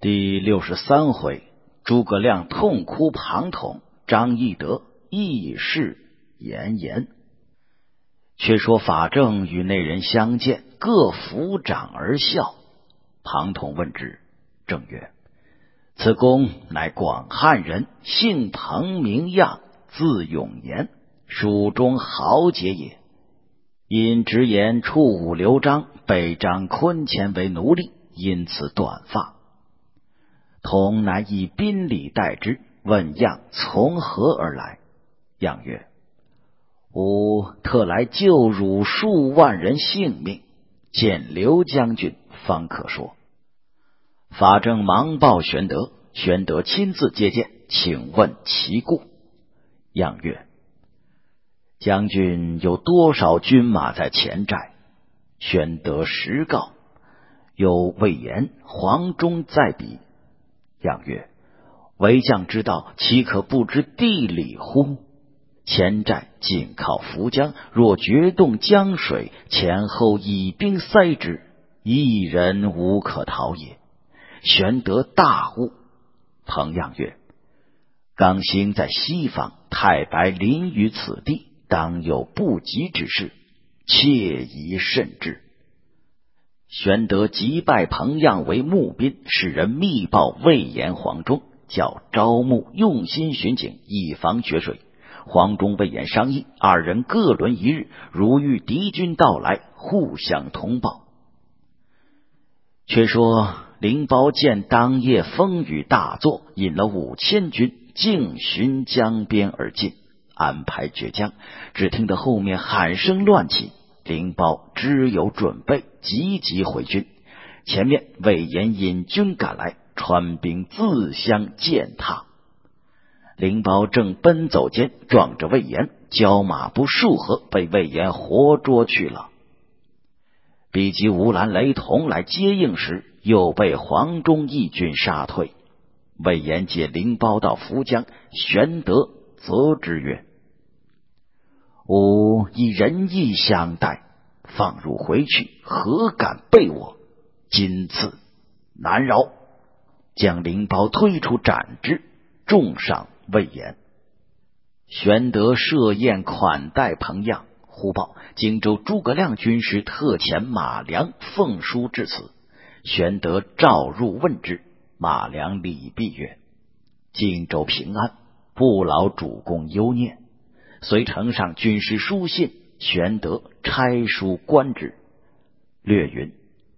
第63回，诸葛亮痛哭庞统，张翼德义士炎炎。却说法正与那人相见，各抚掌而笑。庞统问之，正曰：此公乃广汉人，姓彭名样，字永年，蜀中豪杰也。因直言触武刘璋，被张昆前为奴隶，因此短发。童乃以宾礼待之，问样从何而来。样曰：吾特来救汝数万人性命，见刘将军方可说。法正忙报玄德，玄德亲自接见，请问其故。样曰：将军有多少军马在前寨？玄德实告，有魏延、黄忠在彼。样曰：为将之道，岂可不知地理乎？前寨紧靠涪江，若决动江水，前后以兵塞之，一人无可逃也。玄德大悟。彭样曰：刚兴在西方，太白临于此地，当有不及之事，切宜慎之。玄德即拜彭样为募兵，使人密报魏延、黄忠，叫招募用心巡警，以防决水。黄忠、魏延商议，二人各轮一日，如遇敌军到来，互相通报。却说灵包见当夜风雨大作，引了5000军径循江边而进，安排决江。只听得后面喊声乱起，灵包知有准备，急急回军。前面魏延引军赶来，川兵自相践踏。灵包正奔走间，撞着魏延，交马不数合，被魏延活捉去了。比及吴兰、雷同来接应时，又被黄忠一军杀退。魏延接灵包到涪江，玄德责之曰：吾以仁义相待，放汝回去，何敢背我？今次难饶！将灵包推出斩之，重赏魏延。玄德设宴款待彭样，忽报荆州诸葛亮军师特遣马良奉书至此。玄德召入问之，马良礼毕曰：荆州平安，不劳主公忧念。遂呈上军师书信，玄德差书观之，略云：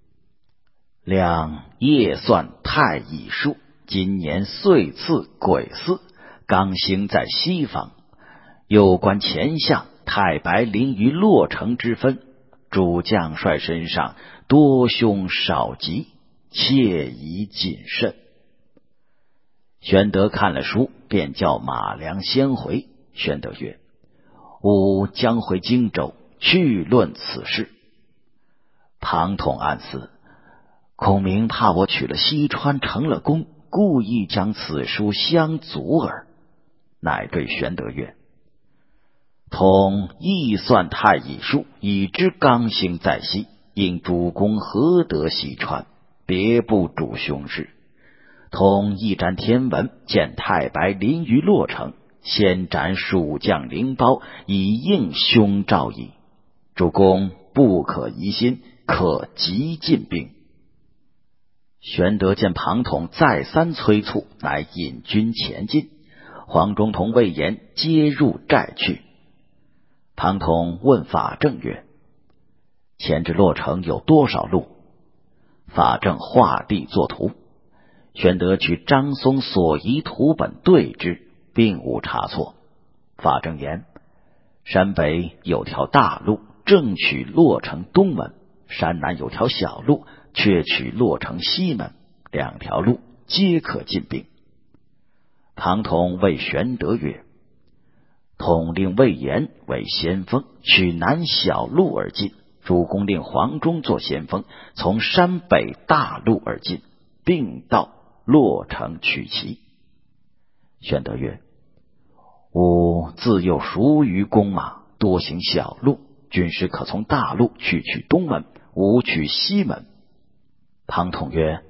亮夜算太乙数，今年岁次癸巳，刚兴在西方，又观前项太白临于洛城之分，主将帅身上多凶少吉，切宜谨慎。玄德看了书，便叫马良先回。玄德曰：吾将回荆州，去论此事。庞统暗思，孔明怕我取了西川成了功，故意将此书相阻耳。乃对玄德曰：统亦算太乙数，已知刚兴在西，应主公何得西川，别不主凶事。统一瞻天文，见太白临于洛城，先斩蜀将灵包，以应凶兆矣。主公不可疑心，可急进兵。玄德见庞统再三催促，乃引军前进。黄忠同魏延皆入寨去。庞统问法正曰：前至洛城有多少路？法正画地作图。玄德取张松所遗图本对之，并无差错。法正言：山北有条大路，正取洛城东门；山南有条小路，却取洛城西门，两条路皆可进兵。庞统谓玄德曰：统令魏延为先锋，取南小路而进；主公令黄忠做先锋，从山北大路而进，并到洛城取其。玄德曰：吾自幼熟于弓马，多行小路，军师可从大路去取东门，吾取西门。庞统曰：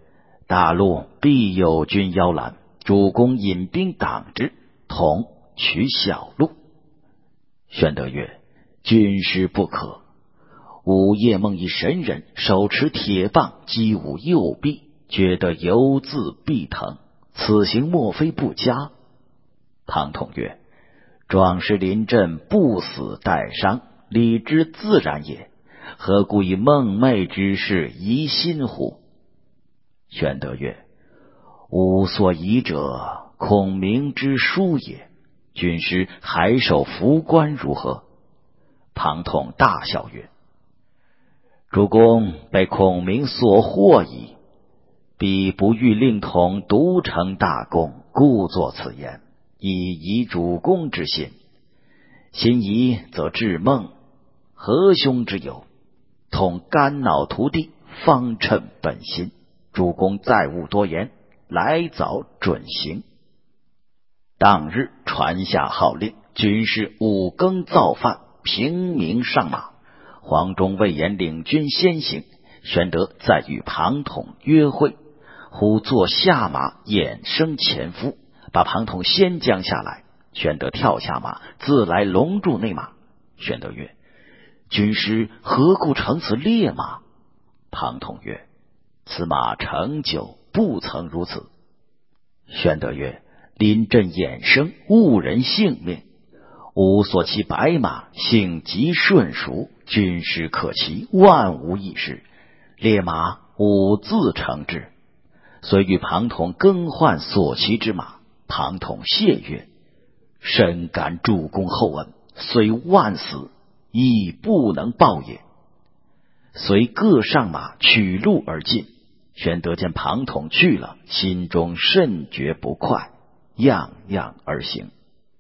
大路必有军邀拦，主公引兵挡之，统取小路。玄德曰：军师不可。午夜梦一神人手持铁棒击吾右臂，觉得犹自臂疼，此行莫非不佳？庞统曰：壮士临阵，不死待伤，理之自然也，何故以梦寐之事疑心乎？玄德曰：吾所疑者，孔明之书也。军师还守伏关如何？庞统大笑曰：主公被孔明所惑矣，彼不欲令统独成大功，故作此言，以疑主公之心。心疑则致梦，何凶之有？统肝脑涂地，方称本心。主公再勿多言，来早准行。当日传下号令，军士5更造饭，平明上马。黄忠、魏延领军先行，玄德再与庞统约会。忽坐下马，衍生前夫，把庞统先将下来。玄德跳下马，自来笼住那马。玄德曰：军师何故乘此烈马？庞统曰：此马成久不曾如此。玄德曰：临阵衍生，误人性命。吾所骑白马，性极顺熟，军师可骑，万无一失。烈马吾自乘之。遂与庞统更换所骑之马。庞统谢曰：深感主公厚恩，虽万死，亦不能报也。遂各上马，取路而进。玄德见庞统去了，心中甚觉不快，样样而行。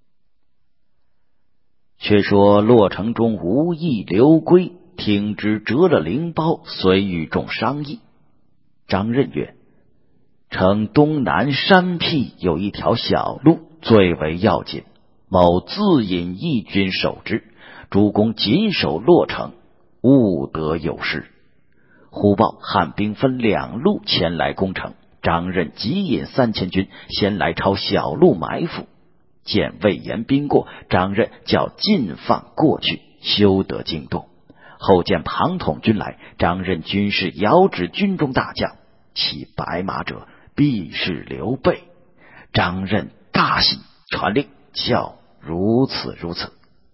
却说洛城中无意刘归，听之折了灵包，遂与众商议。张任曰：城东南山僻有一条小路，最为要紧，某自引义军守之，主公紧守洛城，勿得有失。忽报汉兵分2路前来攻城，张任急引3000军先来抄小路埋伏。见魏延兵过，张任叫尽放过去，休得惊动。后见庞统军来，张任军士遥指军中大将，骑白马者必是刘备。张任大喜，传令叫如此如此。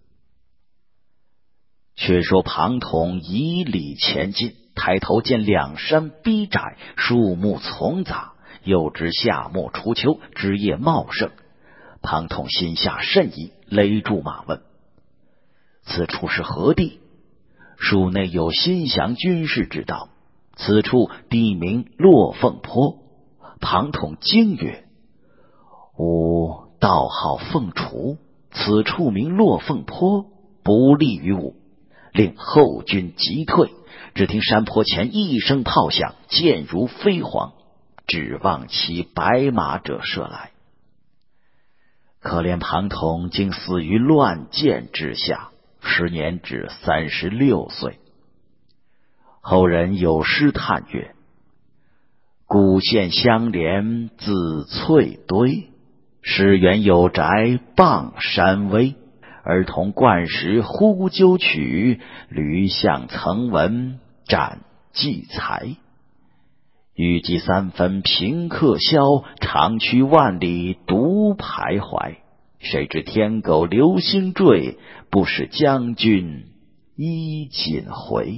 却说庞统以礼前进，抬头见两山逼窄，树木丛杂，又知夏末初秋，枝叶茂盛。庞统心下甚疑，勒住马问：此处是何地？蜀内有心降军士之道，此处地名落凤坡。庞统惊曰：吾道号凤雏，此处名落凤坡，不利于吾，令后军急退。只听山坡前一声炮响，箭如飞蝗，指望骑白马者射来。可怜庞统竟死于乱箭之下，时年只36岁。后人有诗叹曰：古县相连自翠堆，史园有宅傍山微。儿童惯时呼究曲，驴象曾闻斩计才。欲济3分平客销，长驱万里独徘徊。谁知天狗流星坠，不使将军衣锦回。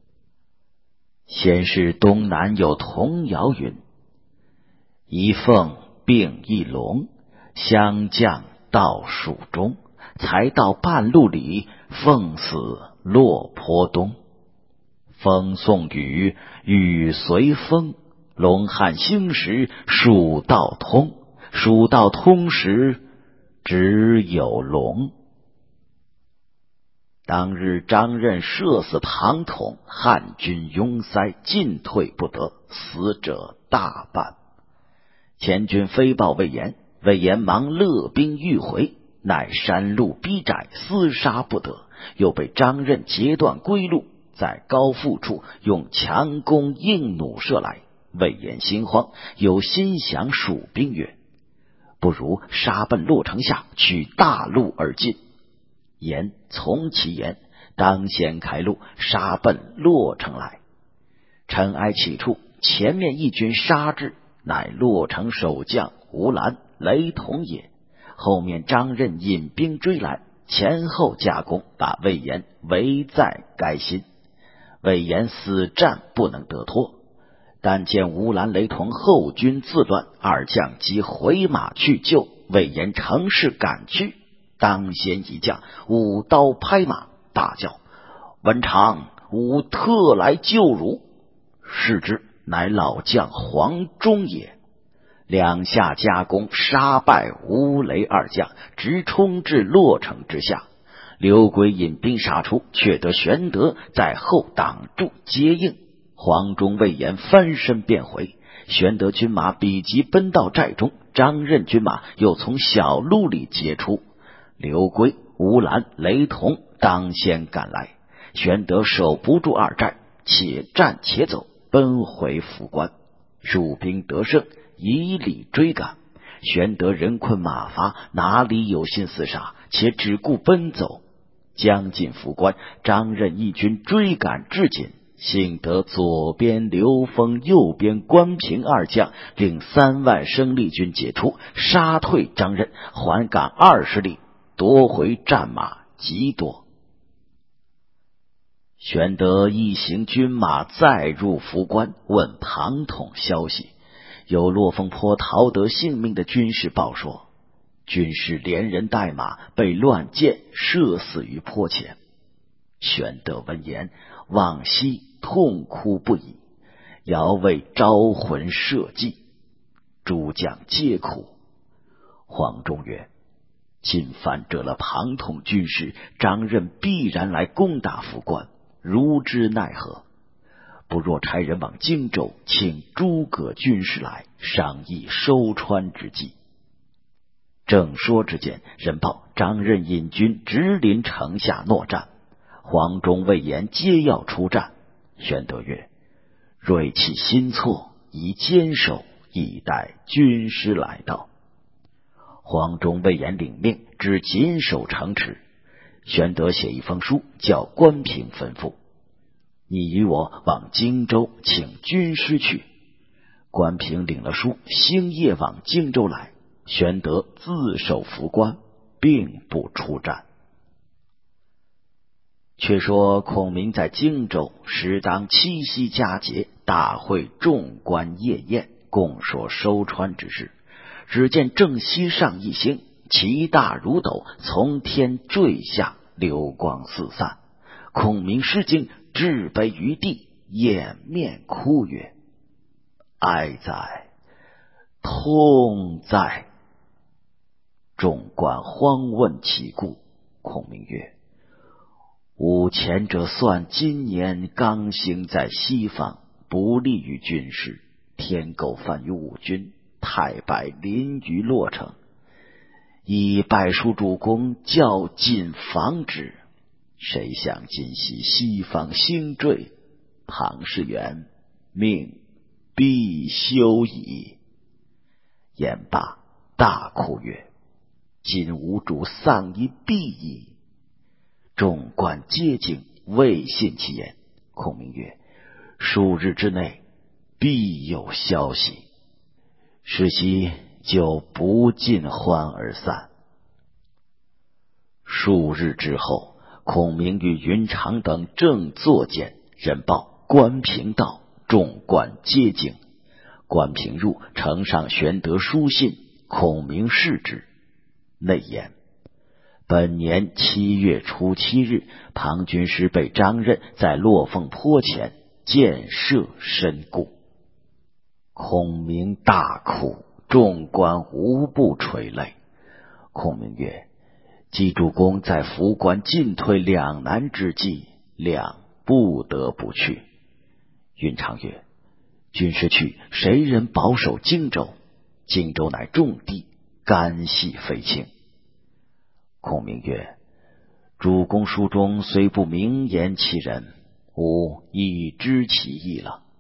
先是东南有童谣云：一凤并一龙，相将到蜀中。才到半路里，凤死落坡东。风送雨，雨随风，龙汉兴时蜀道通。蜀道通时，只有龙。当日张任射死庞统，汉军拥塞，进退不得，死者大半。前军飞报魏延，魏延忙勒兵欲回，乃山路逼窄，厮杀不得，又被张任截断归路，在高阜处用强弓硬弩射来， 魏延心慌，又心想蜀兵曰：不如杀奔洛城下，取大路而进。言从其言，当先开路，杀奔洛城来。尘埃起处，前面一军杀至，乃洛城守将吴兰、雷同也。后面张任引兵追来，前后夹攻，把魏延围在该心。魏延死战不能得脱，但见吴兰、雷同后军自乱，二将即回马去救。魏延乘势赶去，当先一将舞刀拍马，大叫：文长，吾特来救汝！视之，乃老将黄忠也。两下夹攻，杀败吴雷二将，直冲至洛城之下。刘轨引兵杀出，却得玄德在后挡住接应。黄忠、魏延翻身便回，玄德军马比及奔到寨中，张任军马又从小路里截出。刘轨、吴兰、雷同当先赶来，玄德守不住二寨，且战且走，奔回府关。蜀兵得胜，以礼追赶。玄德人困马乏，哪里有心厮杀，且只顾奔走。将近府关，张任一军追赶至紧，幸得左边刘封、右边关平二将领3万生力军解出，杀退张任，还赶20里，夺回战马极多。玄德一行军马再入府关，问庞统消息。有落凤坡逃得性命的军士报说，军士连人带马被乱箭射死于坡前。玄德闻言，往昔痛哭不已，遥为招魂社稷，诸将皆哭。黄忠曰：今反折了庞统军士，张任必然来攻打府关，如之奈何？不若差人往荆州，请诸葛军士来商议收川之计。正说之间，人报张任引军直临城下搦战，黄忠、魏延皆要出战。玄德曰：锐气心挫，宜坚守，以待军师来到。黄忠、魏延领命，只紧守城池。玄德写一封书，叫关平吩咐：你与我往荆州请军师去。关平领了书，星夜往荆州来。玄德自守府关，并不出战。却说孔明在荆州，时当七夕佳节，大会众官夜宴，共说收川之事。只见正西上一星，其大如斗，从天坠下，流光四散。孔明失惊，置杯于地，掩面哭曰：哀哉，痛哉！众官慌问其故。孔明曰：吾前者算今年刚兴在西方，不利于军事，天狗犯于吾军，太败临于洛城，以败书主公，较尽防之。谁想今夕西方星坠，庞士元命必休矣。言罢，大哭曰：今吾主丧以必矣。众官皆惊，未信其言。孔明曰：数日之内必有消息。是夕就不尽欢而散。数日之后，孔明与云长等正坐间，人报关平到，众官皆惊。关平入，呈上玄德书信，孔明视之，内言：本年7月初7日，庞军师被张任在落凤坡前箭射身故。孔明大哭，众官无不垂泪。孔明曰：冀主公在府关进退两难之际，谅不得不去。云长曰：军师去，谁人保守荆州？荆州乃重地，干系非轻。孔明曰：主公书中虽不明言其人，吾已知其意了。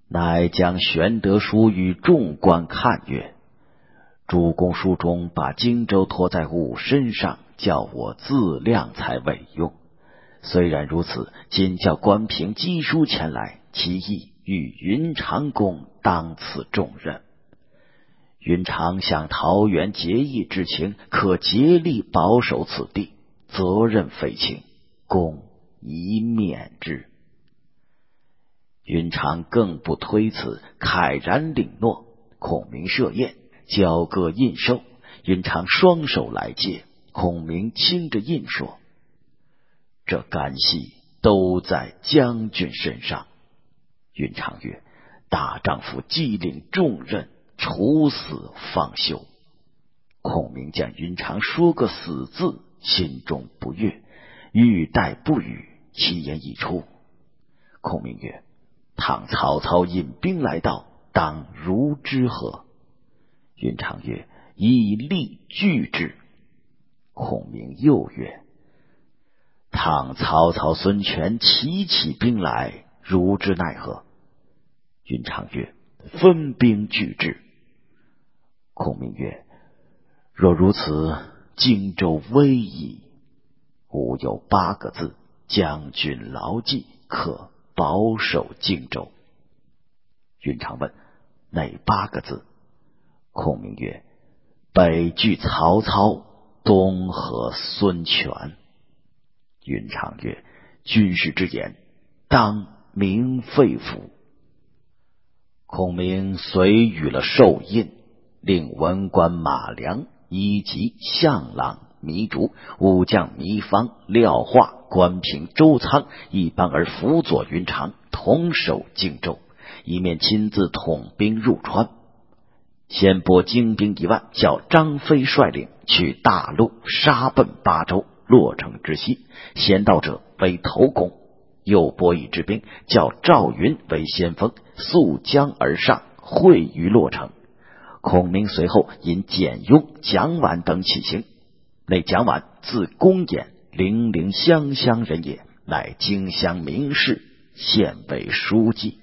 乃将玄德书与众官看曰：主公书中把荆州托在吾身上，叫我自量才委用。虽然如此，今叫关平赍书前来，其意与云长公当此重任。云长向桃园结义之情，可竭力保守此地，责任非轻，公宜免之。云长更不推辞，慨然领诺。孔明设宴，交割印绶，云长双手来接。孔明亲着印说：这干系都在将军身上。云长曰：大丈夫既领重任，处死方休。孔明见云长说个死字，心中不悦，欲待不语，其言已出。孔明曰：倘曹操引兵来到，当如之何？云长曰：以力拒之。孔明又曰：倘曹操、孙权齐起兵来，如之奈何？云长曰：分兵拒之。孔明曰：若如此，荆州危矣。吾有8个字，将军牢记，可保守荆州。云长问：哪8个字？孔明曰：北拒曹操，东和孙权。云长曰：军事之言，当明肺腑。孔明遂与了授印，令文官马良、伊吉、项朗、糜竺、武将糜芳、廖化、关平、周仓一帮而辅佐云长，同守荆州，一面亲自统兵入川。先拨精兵1万，叫张飞率领去大路杀奔巴州、洛城之西，先到者为头功。又拨一支兵，叫赵云为先锋，溯江而上，会于洛城。孔明随后引简雍、蒋琬等起行。那蒋琬字公衍，零陵湘乡人也，乃荆襄名士，现为书记。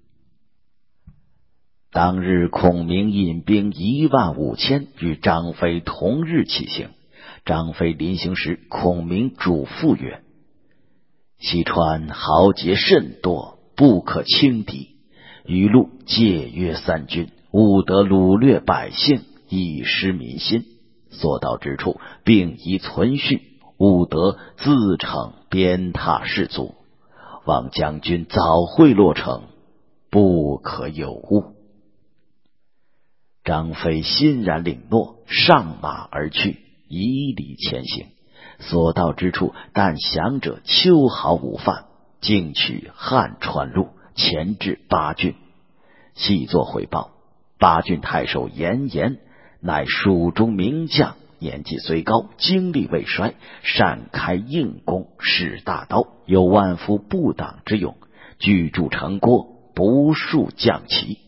当日孔明引兵15000与张飞同日起行。张飞临行时，孔明嘱咐曰：西川豪杰甚多，不可轻敌。余路借约3军，勿得掳掠百姓，以失民心。所到之处，并宜存续，勿得自逞鞭挞士卒。望将军早会洛城，不可有误。张飞欣然领诺，上马而去，以礼前行。所到之处，但降者秋毫无犯，径取汉川路，前至巴郡。细作回报，巴郡太守严颜，乃蜀中名将，年纪虽高，精力未衰，善开硬弓，使大刀，有万夫不挡之勇，居住城郭，不数将旗。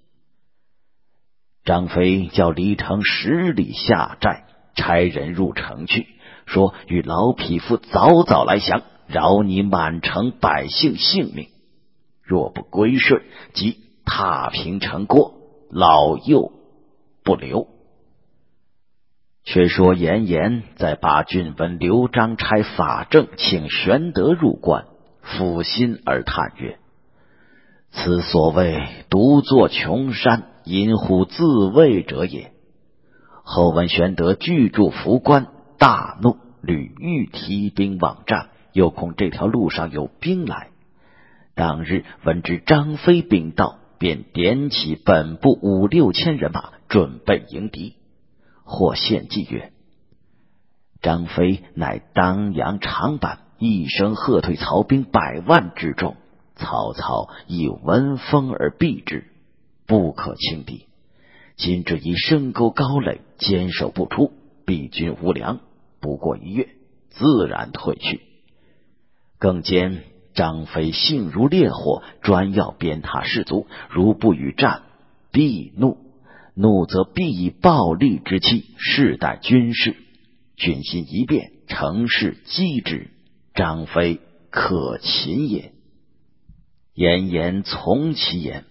张飞叫离城10里下寨，差人入城去，说与老匹夫早早来降，饶你满城百姓性命。若不归顺，即踏平城郭，老幼不留。却说严颜在巴郡闻刘璋差法正请玄德入关，抚心而叹曰：此所谓独坐穷山，隐虎自卫者也。后闻玄德拒住涪关，大怒，屡欲提兵往战，又恐这条路上有兵来。当日闻知张飞兵到，便点起本部5、6千人马，准备迎敌。或献计曰：张飞乃当阳长坂，一声喝退曹兵100万之众，曹操以闻风而避之，不可轻敌。今只以深沟高垒，坚守不出，彼军无粮，不过1月，自然退去。更兼张飞性如烈火，专要鞭挞士卒，如不与战，必怒，怒则必以暴力之气试待军事。军心一变，乘势击之，张飞可擒也。严颜从其言，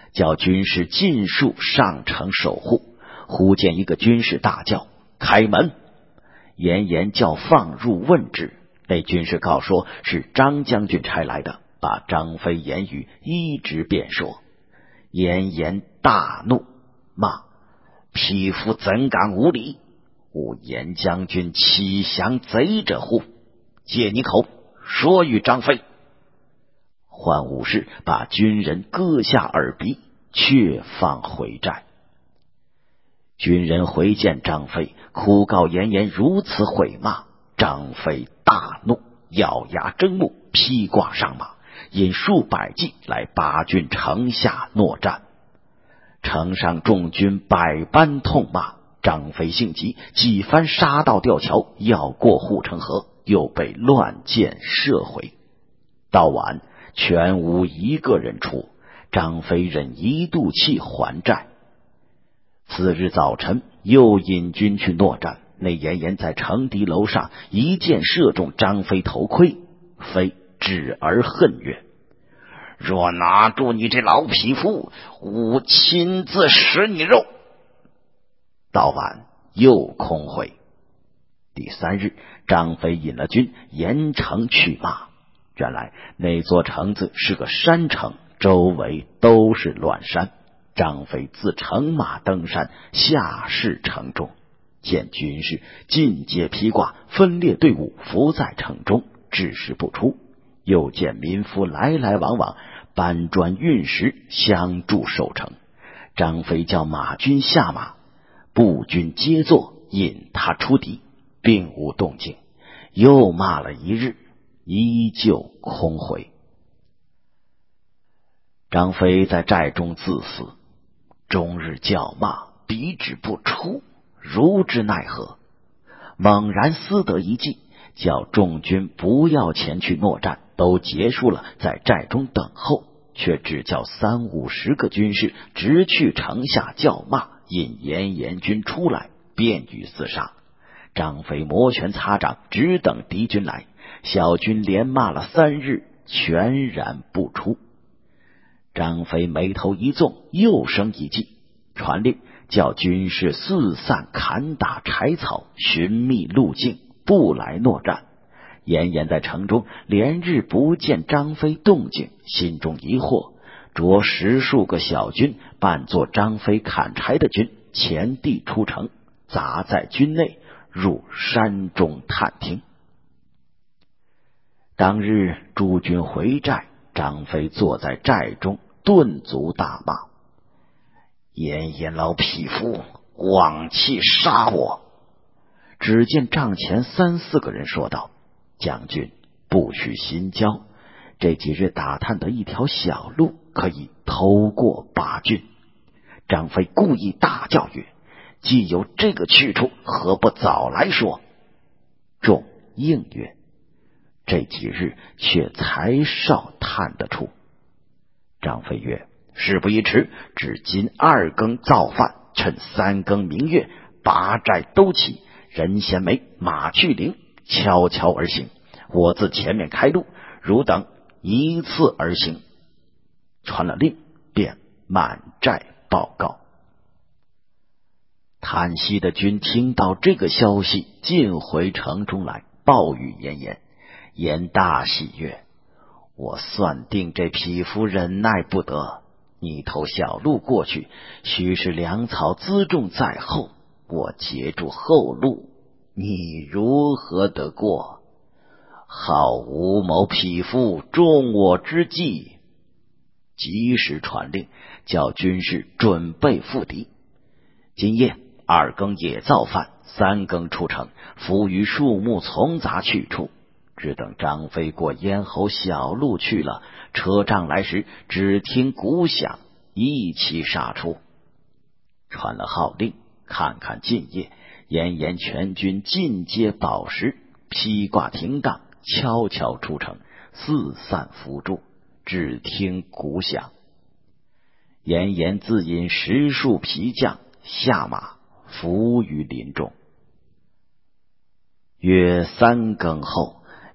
叫军士尽数上城守护。忽见一个军士大叫：“开门！”严颜叫放入问之，那军士告说是张将军差来的，把张飞言语一直辩说。严颜大怒，骂：“匹夫怎敢无礼！吾严将军岂降贼者乎？借你口，说与张飞。”换武士把军人割下耳鼻，却放回寨。军人回见张飞，哭告严颜如此毁骂。张飞大怒，咬牙睁目，披挂上马，引数百骑来巴郡城下搦战。城上众军百般痛骂，张飞性急，几番杀到吊桥，要过护城河，又被乱箭射回。到晚全无一个人出，张飞忍一肚气还寨。次日早晨，又引军去搦战。那严颜在城敌楼上一箭射中张飞头盔，飞指而恨曰：“若拿住你这老匹夫，吾亲自食你肉。”到晚又空回。第三日，张飞引了军沿城去骂。原来那座城子是个山城，周围都是乱山。张飞自乘马登山，下视城中，见军士尽皆披挂，分列队伍伏在城中，至时不出。又见民夫来来往往，搬砖运石，相助守城。张飞叫马军下马，步军皆坐，引他出敌，并无动静。又骂了一日，依旧空回。张飞在寨中自死，终日叫骂，彼止不出，如之奈何？猛然思得一计，叫众军不要前去搦战，都结束了，在寨中等候，却只叫30-50个军士直去城下叫骂，引严颜军出来，便于厮杀。张飞摩拳擦掌，只等敌军来。小军连骂了3日，全然不出。张飞眉头一纵，又生一计，传令叫军士四散砍打柴草，寻觅路径，不来搦战。严颜在城中连日不见张飞动静，心中疑惑，着10数个小军扮作张飞砍柴的军，前地出城，杂在军内，入山中探听。当日诸军回寨，张飞坐在寨中，顿足大骂：“严颜老匹夫，枉气杀我！”只见帐前3-4个人说道：“将军不许心焦，这几日打探得一条小路，可以偷过巴郡。”张飞故意大叫曰：“既有这个去处，何不早来说？”众应曰：“这几日却才少探得出。”张飞曰：“事不宜迟，至今2更造饭，趁3更明月，拔寨都起，人衔枚，马去领，悄悄而行。我自前面开路，汝等依次而行。”传了令，便满寨报告。叹息的军听到这个消息，尽回城中来，报与严颜。严大喜曰：“我算定这匹夫忍耐不得，你投小路过去，须是粮草辎重在后，我截住后路，你如何得过？好吴某匹夫，中我之计！”及时传令，叫军士准备赴敌。今夜2更也造饭，3更出城，伏于树木丛杂去处，只等张飞过咽喉小路去了，车仗来时，只听鼓响，一齐杀出。传了号令，看看近夜，严颜全军尽皆饱食，披挂停当，悄悄出城，四散伏住，只听鼓响。严颜自引10数皮将下马，伏于林中。约3更后，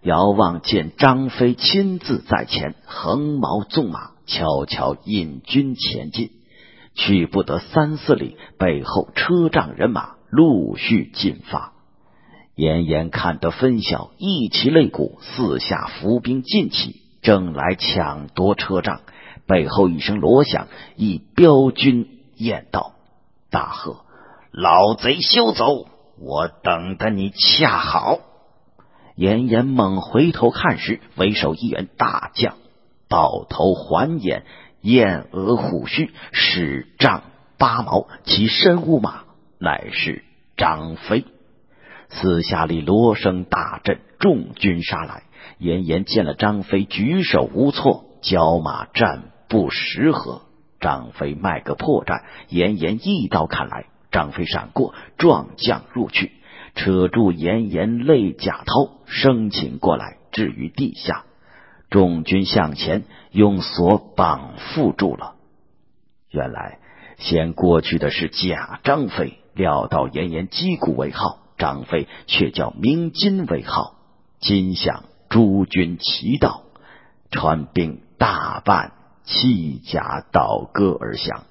遥望见张飞亲自在前，横矛纵马，悄悄引军前进。去不得3-4里，背后车仗人马陆续进发。严颜看得分晓，一齐擂鼓，四下伏兵尽起，正来抢夺车仗。背后一声锣响，一彪军雁道：“大喝，老贼休走，我等得你恰好。”严颜猛回头看时，为首一员大将，抱头环眼，燕额虎须，使杖8矛，其身无马，乃是张飞。四下里锣声大震，众军杀来。严颜见了张飞举手无措，交马战不10合，张飞卖个破绽，严颜一刀砍来，张飞闪过，撞将入去，扯住严颜肋甲绦，生擒过来，置于地下。众军向前，用锁绑缚住了。原来先过去的是假张飞，料到严颜击鼓为号，张飞却叫鸣金为号。金响，诸军齐到，川兵大半弃甲倒戈而降。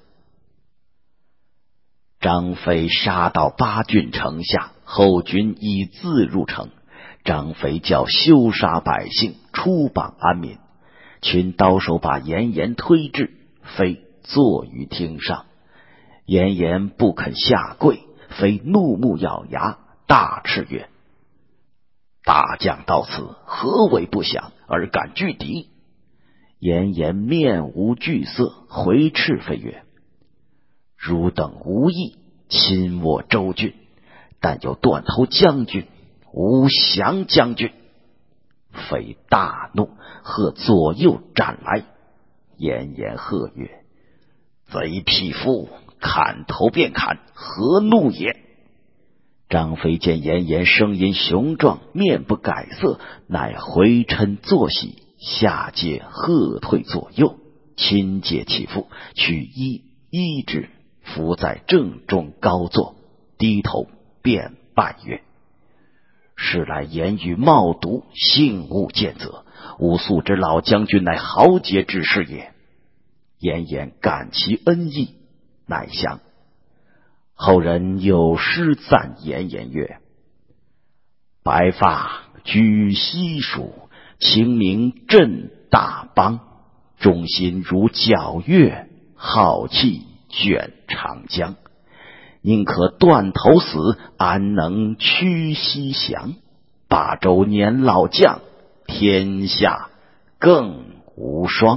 张飞杀到8郡城下，后军已自入城。张飞叫休杀百姓，出榜安民。群刀手把严颜推至，飞坐于厅上。严颜不肯下跪，飞怒目咬牙，大斥曰：“大将到此，何为不降而敢拒敌？”严颜面无惧色，回斥飞曰：“汝等无意侵我州郡，但有断头将军吴降将军。”飞大怒，喝左右斩来。严颜喝曰：“贼匹夫，砍头便砍，何怒也？”张飞见严颜声音雄壮，面不改色，乃回嗔坐喜，下阶喝退左右，亲解其腹，取衣之，伏在正中高坐，低头便拜曰：“是来言语冒渎，幸勿见责。吾素知老将军乃豪杰之士也。”严颜感其恩义，乃降。后人有诗赞严颜曰：“白发居西蜀，清明震大邦。忠心如皎月，浩气卷长江。宁可断头死，安能屈西降？霸州年老将，天下更无双。”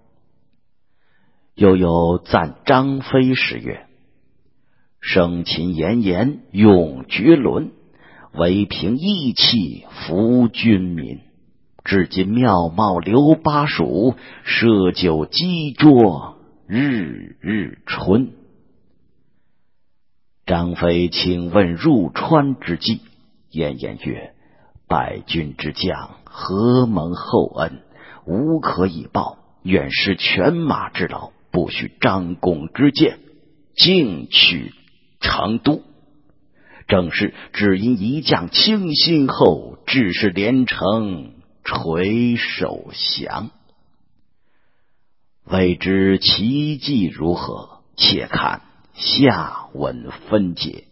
又有赞张飞诗曰：“生擒严颜勇绝伦，唯凭义气服军民。至今妙貌留巴蜀，设酒击桌日日春。”张飞请问入川之计，严颜曰：“败军之将，何蒙厚恩，无可以报，愿施犬马之劳，不许张公之见，径取成都。正是只因一将倾心厚，致使连城垂首降。未知其计如何？且看下文分解。